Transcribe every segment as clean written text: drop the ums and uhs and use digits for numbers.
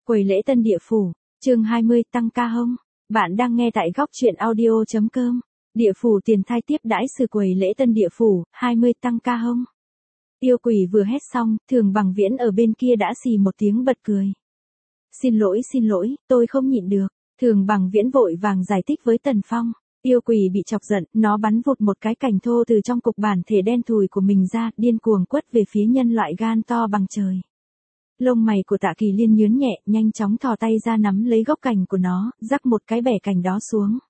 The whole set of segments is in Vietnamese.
Quầy lễ Tân Địa Phủ, chương 20 tăng ca hông. Bạn đang nghe tại góc truyện audio.com. Địa phủ tiền thai tiếp đãi sự quầy lễ Tân Địa Phủ, 20 tăng ca hông. Yêu quỷ vừa hét xong, Thường Bằng Viễn ở bên kia đã xì một tiếng bật cười. Xin lỗi, tôi không nhịn được. Thường Bằng Viễn vội vàng giải thích với Tần Phong. Yêu quỷ bị chọc giận, nó bắn vụt một cái cành thô từ trong cục bản thể đen thùi của mình ra, điên cuồng quất về phía nhân loại gan to bằng trời. Lông mày của Tạ Kỳ Liên nhướng nhẹ, nhanh chóng thò tay ra nắm lấy gốc cành của nó, rắc một cái bẻ cành đó xuống.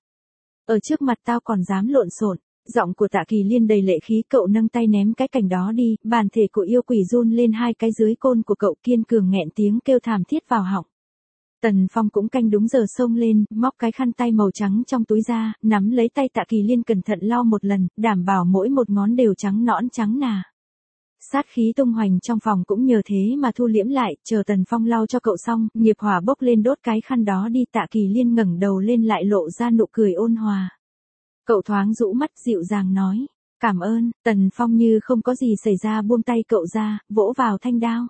Ở trước mặt tao còn dám lộn xộn. Giọng của Tạ Kỳ Liên đầy lệ khí, cậu nâng tay ném cái cành đó đi, bản thể của yêu quỷ run lên hai cái dưới côn của cậu, kiên cường nghẹn tiếng kêu thảm thiết vào họng. Tần Phong cũng canh đúng giờ xông lên, móc cái khăn tay màu trắng trong túi ra, nắm lấy tay Tạ Kỳ Liên cẩn thận lau một lần, đảm bảo mỗi một ngón đều trắng nõn trắng nà. Sát khí tung hoành trong phòng cũng nhờ thế mà thu liễm lại, chờ Tần Phong lau cho cậu xong, nghiệp hỏa bốc lên đốt cái khăn đó đi. Tạ Kỳ Liên ngẩng đầu lên lại lộ ra nụ cười ôn hòa. Cậu thoáng rũ mắt dịu dàng nói, cảm ơn. Tần Phong như không có gì xảy ra buông tay cậu ra, vỗ vào thanh đao.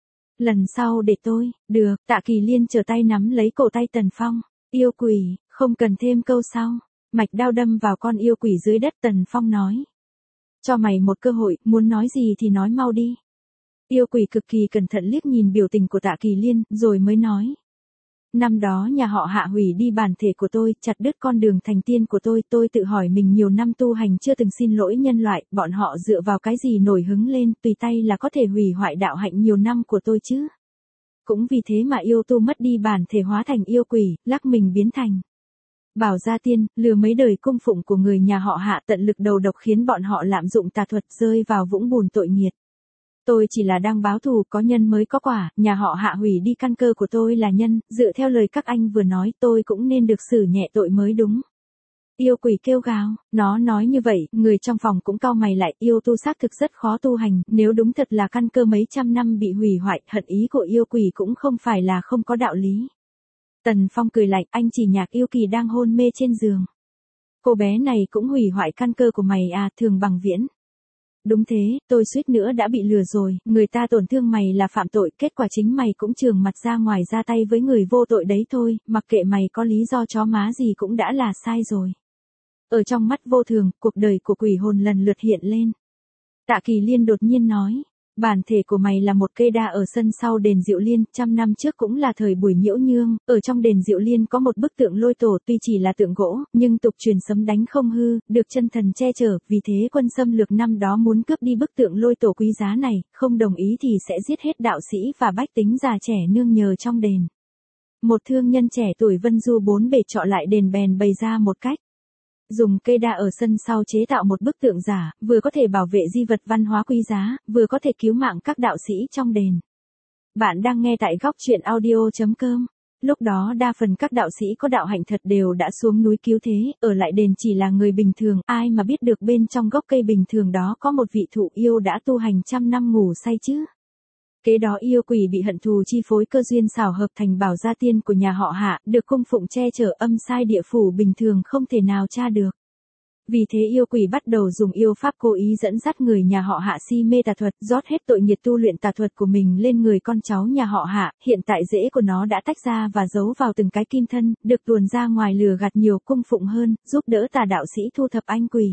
Lần sau để tôi. Được. Tạ Kỳ Liên trở tay nắm lấy cổ tay Tần Phong. Yêu quỷ, không cần thêm câu sau. Mạch đao đâm vào con yêu quỷ dưới đất. Tần Phong nói, cho mày một cơ hội, muốn nói gì thì nói mau đi. Yêu quỷ cực kỳ cẩn thận liếc nhìn biểu tình của Tạ Kỳ Liên, rồi mới nói. Năm đó nhà họ Hạ hủy đi bản thể của tôi, chặt đứt con đường thành tiên của tôi tự hỏi mình nhiều năm tu hành chưa từng xin lỗi nhân loại, bọn họ dựa vào cái gì nổi hứng lên, tùy tay là có thể hủy hoại đạo hạnh nhiều năm của tôi chứ. Cũng vì thế mà yêu tu mất đi bản thể hóa thành yêu quỷ, lắc mình biến thành Bảo Gia Tiên, lừa mấy đời cung phụng của người nhà họ Hạ, tận lực đầu độc khiến bọn họ lạm dụng tà thuật, rơi vào vũng bùn tội nghiệt. Tôi chỉ là đang báo thù, có nhân mới có quả, nhà họ Hạ hủy đi căn cơ của tôi là nhân, dựa theo lời các anh vừa nói tôi cũng nên được xử nhẹ tội mới đúng. Yêu quỷ kêu gào, nó nói như vậy, người trong phòng cũng cau mày lại, yêu tu xác thực rất khó tu hành, nếu đúng thật là căn cơ mấy trăm năm bị hủy hoại, hận ý của yêu quỷ cũng không phải là không có đạo lý. Tần Phong cười lạnh, anh chỉ nhạc yêu kỳ đang hôn mê trên giường. Cô bé này cũng hủy hoại căn cơ của mày à, Thường Bằng Viễn. Đúng thế, tôi suýt nữa đã bị lừa rồi, người ta tổn thương mày là phạm tội, kết quả chính mày cũng trường mặt ra ngoài ra tay với người vô tội đấy thôi, mặc kệ mày có lý do chó má gì cũng đã là sai rồi. Ở trong mắt Vô Thường, cuộc đời của quỷ hồn lần lượt hiện lên. Tạ Kỳ Liên đột nhiên nói, bản thể của mày là một cây đa ở sân sau đền Diệu Liên, 100 năm trước cũng là thời buổi Nhiễu Nhương, ở trong đền Diệu Liên có một bức tượng lôi tổ, tuy chỉ là tượng gỗ, nhưng tục truyền sấm đánh không hư, được chân thần che chở, vì thế quân xâm lược năm đó muốn cướp đi bức tượng lôi tổ quý giá này, không đồng ý thì sẽ giết hết đạo sĩ và bách tính già trẻ nương nhờ trong đền. Một thương nhân trẻ tuổi Vân Du bốn bề trọ lại đền bèn bày ra một cách. Dùng cây đa ở sân sau chế tạo một bức tượng giả, vừa có thể bảo vệ di vật văn hóa quý giá, vừa có thể cứu mạng các đạo sĩ trong đền. Bạn đang nghe tại góc truyện audio.com. Lúc đó đa phần các đạo sĩ có đạo hạnh thật đều đã xuống núi cứu thế, ở lại đền chỉ là người bình thường, ai mà biết được bên trong gốc cây bình thường đó có một vị thụ yêu đã tu hành 100 năm ngủ say chứ. Kế đó yêu quỷ bị hận thù chi phối, cơ duyên xảo hợp thành Bảo Gia Tiên của nhà họ Hạ, được cung phụng che chở, âm sai địa phủ bình thường không thể nào tra được. Vì thế yêu quỷ bắt đầu dùng yêu pháp cố ý dẫn dắt người nhà họ Hạ si mê tà thuật, rót hết tội nghiệp tu luyện tà thuật của mình lên người con cháu nhà họ Hạ, hiện tại rễ của nó đã tách ra và giấu vào từng cái kim thân, được tuồn ra ngoài lừa gạt nhiều cung phụng hơn, giúp đỡ tà đạo sĩ thu thập anh quỷ.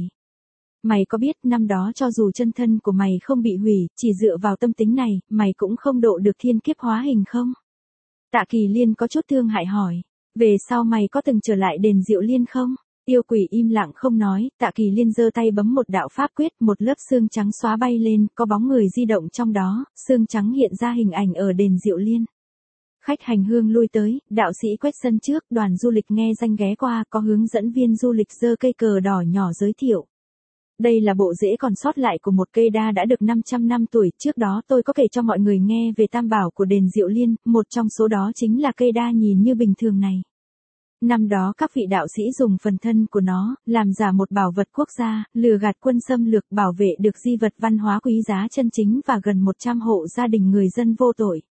Mày có biết năm đó cho dù chân thân của mày không bị hủy, chỉ dựa vào tâm tính này, mày cũng không độ được thiên kiếp hóa hình không? Tạ Kỳ Liên có chút thương hại hỏi, về sau mày có từng trở lại đền Diệu Liên không? Yêu quỷ im lặng không nói, Tạ Kỳ Liên giơ tay bấm một đạo pháp quyết, một lớp xương trắng xóa bay lên, có bóng người di động trong đó, xương trắng hiện ra hình ảnh ở đền Diệu Liên. Khách hành hương lui tới, đạo sĩ quét sân trước, đoàn du lịch nghe danh ghé qua, có hướng dẫn viên du lịch giơ cây cờ đỏ nhỏ giới thiệu. Đây là bộ rễ còn sót lại của một cây đa đã được 500 năm tuổi, trước đó tôi có kể cho mọi người nghe về tam bảo của đền Diệu Liên, một trong số đó chính là cây đa nhìn như bình thường này. Năm đó các vị đạo sĩ dùng phần thân của nó, làm giả một bảo vật quốc gia, lừa gạt quân xâm lược, bảo vệ được di vật văn hóa quý giá chân chính và gần 100 hộ gia đình người dân vô tội.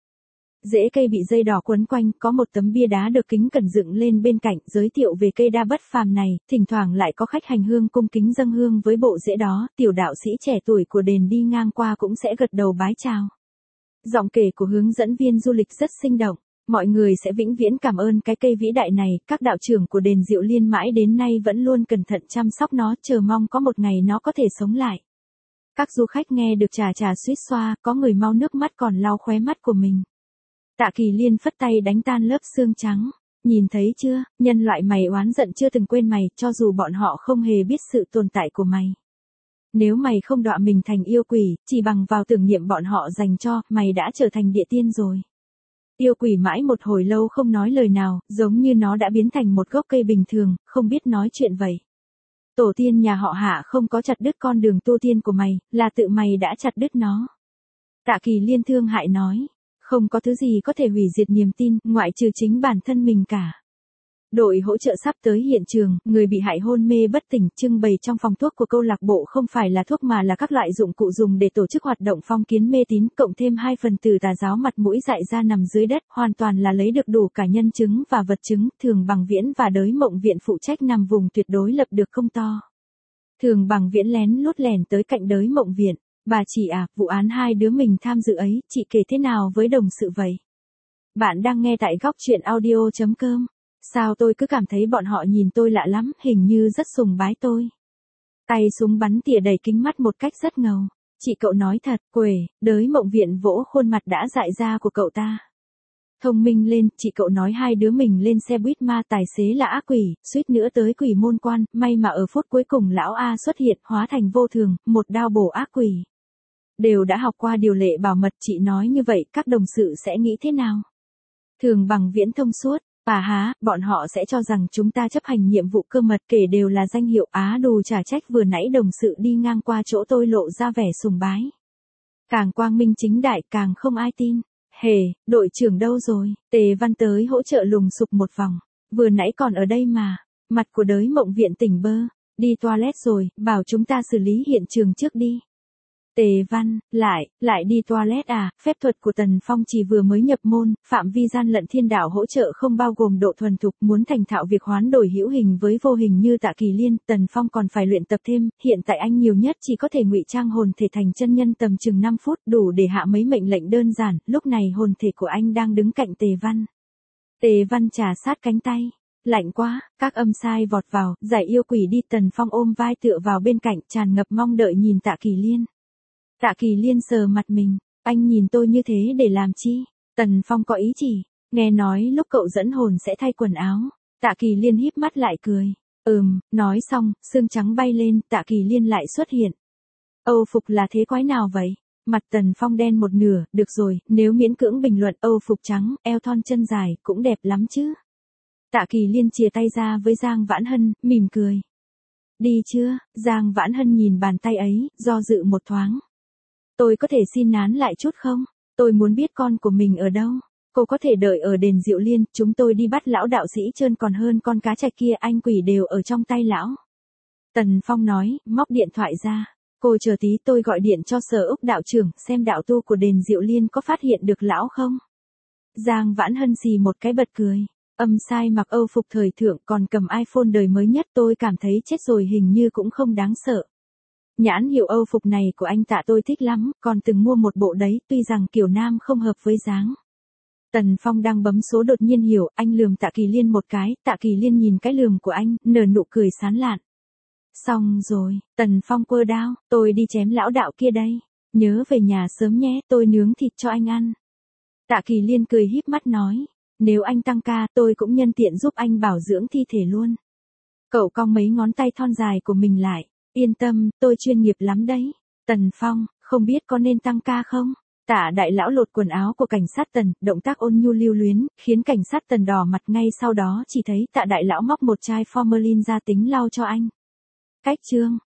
Rễ cây bị dây đỏ quấn quanh, có một tấm bia đá được kính cẩn dựng lên bên cạnh, giới thiệu về cây đa bất phàm này, thỉnh thoảng lại có khách hành hương cung kính dâng hương với bộ rễ đó, tiểu đạo sĩ trẻ tuổi của đền đi ngang qua cũng sẽ gật đầu bái chào. Giọng kể của hướng dẫn viên du lịch rất sinh động. Mọi người sẽ vĩnh viễn cảm ơn cái cây vĩ đại này, các đạo trưởng của đền Diệu Liên mãi đến nay vẫn luôn cẩn thận chăm sóc nó, chờ mong có một ngày nó có thể sống lại. Các du khách nghe được trà suýt xoa, có người mau nước mắt còn lau khóe mắt của mình. Tạ Kỳ Liên phất tay đánh tan lớp xương trắng. Nhìn thấy chưa, nhân loại mày oán giận chưa từng quên mày, cho dù bọn họ không hề biết sự tồn tại của mày. Nếu mày không đọa mình thành yêu quỷ, chỉ bằng vào tưởng niệm bọn họ dành cho, mày đã trở thành địa tiên rồi. Yêu quỷ mãi một hồi lâu không nói lời nào, giống như nó đã biến thành một gốc cây bình thường, không biết nói chuyện vậy. Tổ tiên nhà họ Hạ không có chặt đứt con đường tu tiên của mày, là tự mày đã chặt đứt nó. Tạ Kỳ Liên thương hại nói, không có thứ gì có thể hủy diệt niềm tin, ngoại trừ chính bản thân mình cả. Đội hỗ trợ sắp tới hiện trường, người bị hại hôn mê bất tỉnh, trưng bày trong phòng thuốc của câu lạc bộ không phải là thuốc mà là các loại dụng cụ dùng để tổ chức hoạt động phong kiến mê tín, cộng thêm 2 phần tử tà giáo mặt mũi dại ra nằm dưới đất, hoàn toàn là lấy được đủ cả nhân chứng và vật chứng. Thường Bằng Viễn và Đới Mộng Viện phụ trách nằm vùng tuyệt đối lập được công to. Thường Bằng Viễn lén lút lẻn tới cạnh Đới Mộng Viện, bà chị à, vụ án 2 đứa mình tham dự ấy, chị kể thế nào với đồng sự vậy? Bạn đang nghe tại góc truyện audio.com. Sao tôi cứ cảm thấy bọn họ nhìn tôi lạ lắm, hình như rất sùng bái tôi. Tay súng bắn tỉa đầy kính mắt một cách rất ngầu. Chị cậu nói thật, quể, Đới Mộng Viện vỗ khuôn mặt đã dại ra của cậu ta. Thông minh lên, chị cậu nói 2 đứa mình lên xe buýt ma, tài xế là ác quỷ, suýt nữa tới quỷ môn quan, may mà ở phút cuối cùng lão A xuất hiện, hóa thành vô thường, một đao bổ ác quỷ. Đều đã học qua điều lệ bảo mật, chị nói như vậy, các đồng sự sẽ nghĩ thế nào? Thường Bằng Viễn thông suốt. Bọn họ sẽ cho rằng chúng ta chấp hành nhiệm vụ cơ mật, kể đều là danh hiệu. Đù chả trách vừa nãy đồng sự đi ngang qua chỗ tôi lộ ra vẻ sùng bái. Càng quang minh chính đại càng không ai tin. Đội trưởng đâu rồi? Tề Văn tới hỗ trợ lùng sục một vòng. Vừa nãy còn ở đây mà. Mặt của Đới Mộng Viện tỉnh bơ. Đi toilet rồi, bảo chúng ta xử lý hiện trường trước đi. Tề Văn, lại đi toilet à? Phép thuật của Tần Phong chỉ vừa mới nhập môn, phạm vi gian lận thiên đạo hỗ trợ không bao gồm độ thuần thục, muốn thành thạo việc hoán đổi hữu hình với vô hình như Tạ Kỳ Liên, Tần Phong còn phải luyện tập thêm, hiện tại anh nhiều nhất chỉ có thể ngụy trang hồn thể thành chân nhân tầm chừng 5 phút, đủ để hạ mấy mệnh lệnh đơn giản, lúc này hồn thể của anh đang đứng cạnh Tề Văn. Tề Văn trà sát cánh tay. Lạnh quá, các âm sai vọt vào, giải yêu quỷ đi. Tần Phong ôm vai tựa vào bên cạnh, tràn ngập mong đợi nhìn Tạ Kỳ Liên. Tạ Kỳ Liên sờ mặt mình, anh nhìn tôi như thế để làm chi? Tần Phong có ý chỉ, nghe nói lúc cậu dẫn hồn sẽ thay quần áo. Tạ Kỳ Liên híp mắt lại cười. Nói xong, xương trắng bay lên, Tạ Kỳ Liên lại xuất hiện. Âu phục là thế quái nào vậy? Mặt Tần Phong đen một nửa, được rồi, nếu miễn cưỡng bình luận Âu phục trắng, eo thon chân dài, cũng đẹp lắm chứ. Tạ Kỳ Liên chìa tay ra với Giang Vãn Hân, mỉm cười. Đi chưa? Giang Vãn Hân nhìn bàn tay ấy, do dự một thoáng. Tôi có thể xin nán lại chút không? Tôi muốn biết con của mình ở đâu. Cô có thể đợi ở đền Diệu Liên, chúng tôi đi bắt lão đạo sĩ trơn còn hơn con cá trạch kia, anh quỷ đều ở trong tay lão. Tần Phong nói, móc điện thoại ra. Cô chờ tí, tôi gọi điện cho Sở Úc đạo trưởng, xem đạo tu của đền Diệu Liên có phát hiện được lão không? Giang Vãn Hân xì một cái bật cười. Âm sai mặc Âu phục thời thượng còn cầm iPhone đời mới nhất, tôi cảm thấy chết rồi, hình như cũng không đáng sợ. Nhãn hiệu Âu phục này của anh Tạ tôi thích lắm, còn từng mua một bộ đấy, tuy rằng kiểu nam không hợp với dáng. Tần Phong đang bấm số đột nhiên hiểu, anh lườm Tạ Kỳ Liên một cái, Tạ Kỳ Liên nhìn cái lườm của anh, nở nụ cười sán lạn. Xong rồi, Tần Phong quơ đao, tôi đi chém lão đạo kia đây. Nhớ về nhà sớm nhé, tôi nướng thịt cho anh ăn. Tạ Kỳ Liên cười híp mắt nói, nếu anh tăng ca, tôi cũng nhân tiện giúp anh bảo dưỡng thi thể luôn. Cậu cong mấy ngón tay thon dài của mình lại. Yên tâm, tôi chuyên nghiệp lắm đấy. Tần Phong, không biết có nên tăng ca không? Tạ đại lão lột quần áo của cảnh sát Tần, động tác ôn nhu lưu luyến, khiến cảnh sát Tần đỏ mặt. Ngay sau đó chỉ thấy Tạ đại lão móc một chai formalin ra tính lau cho anh. Cách chương.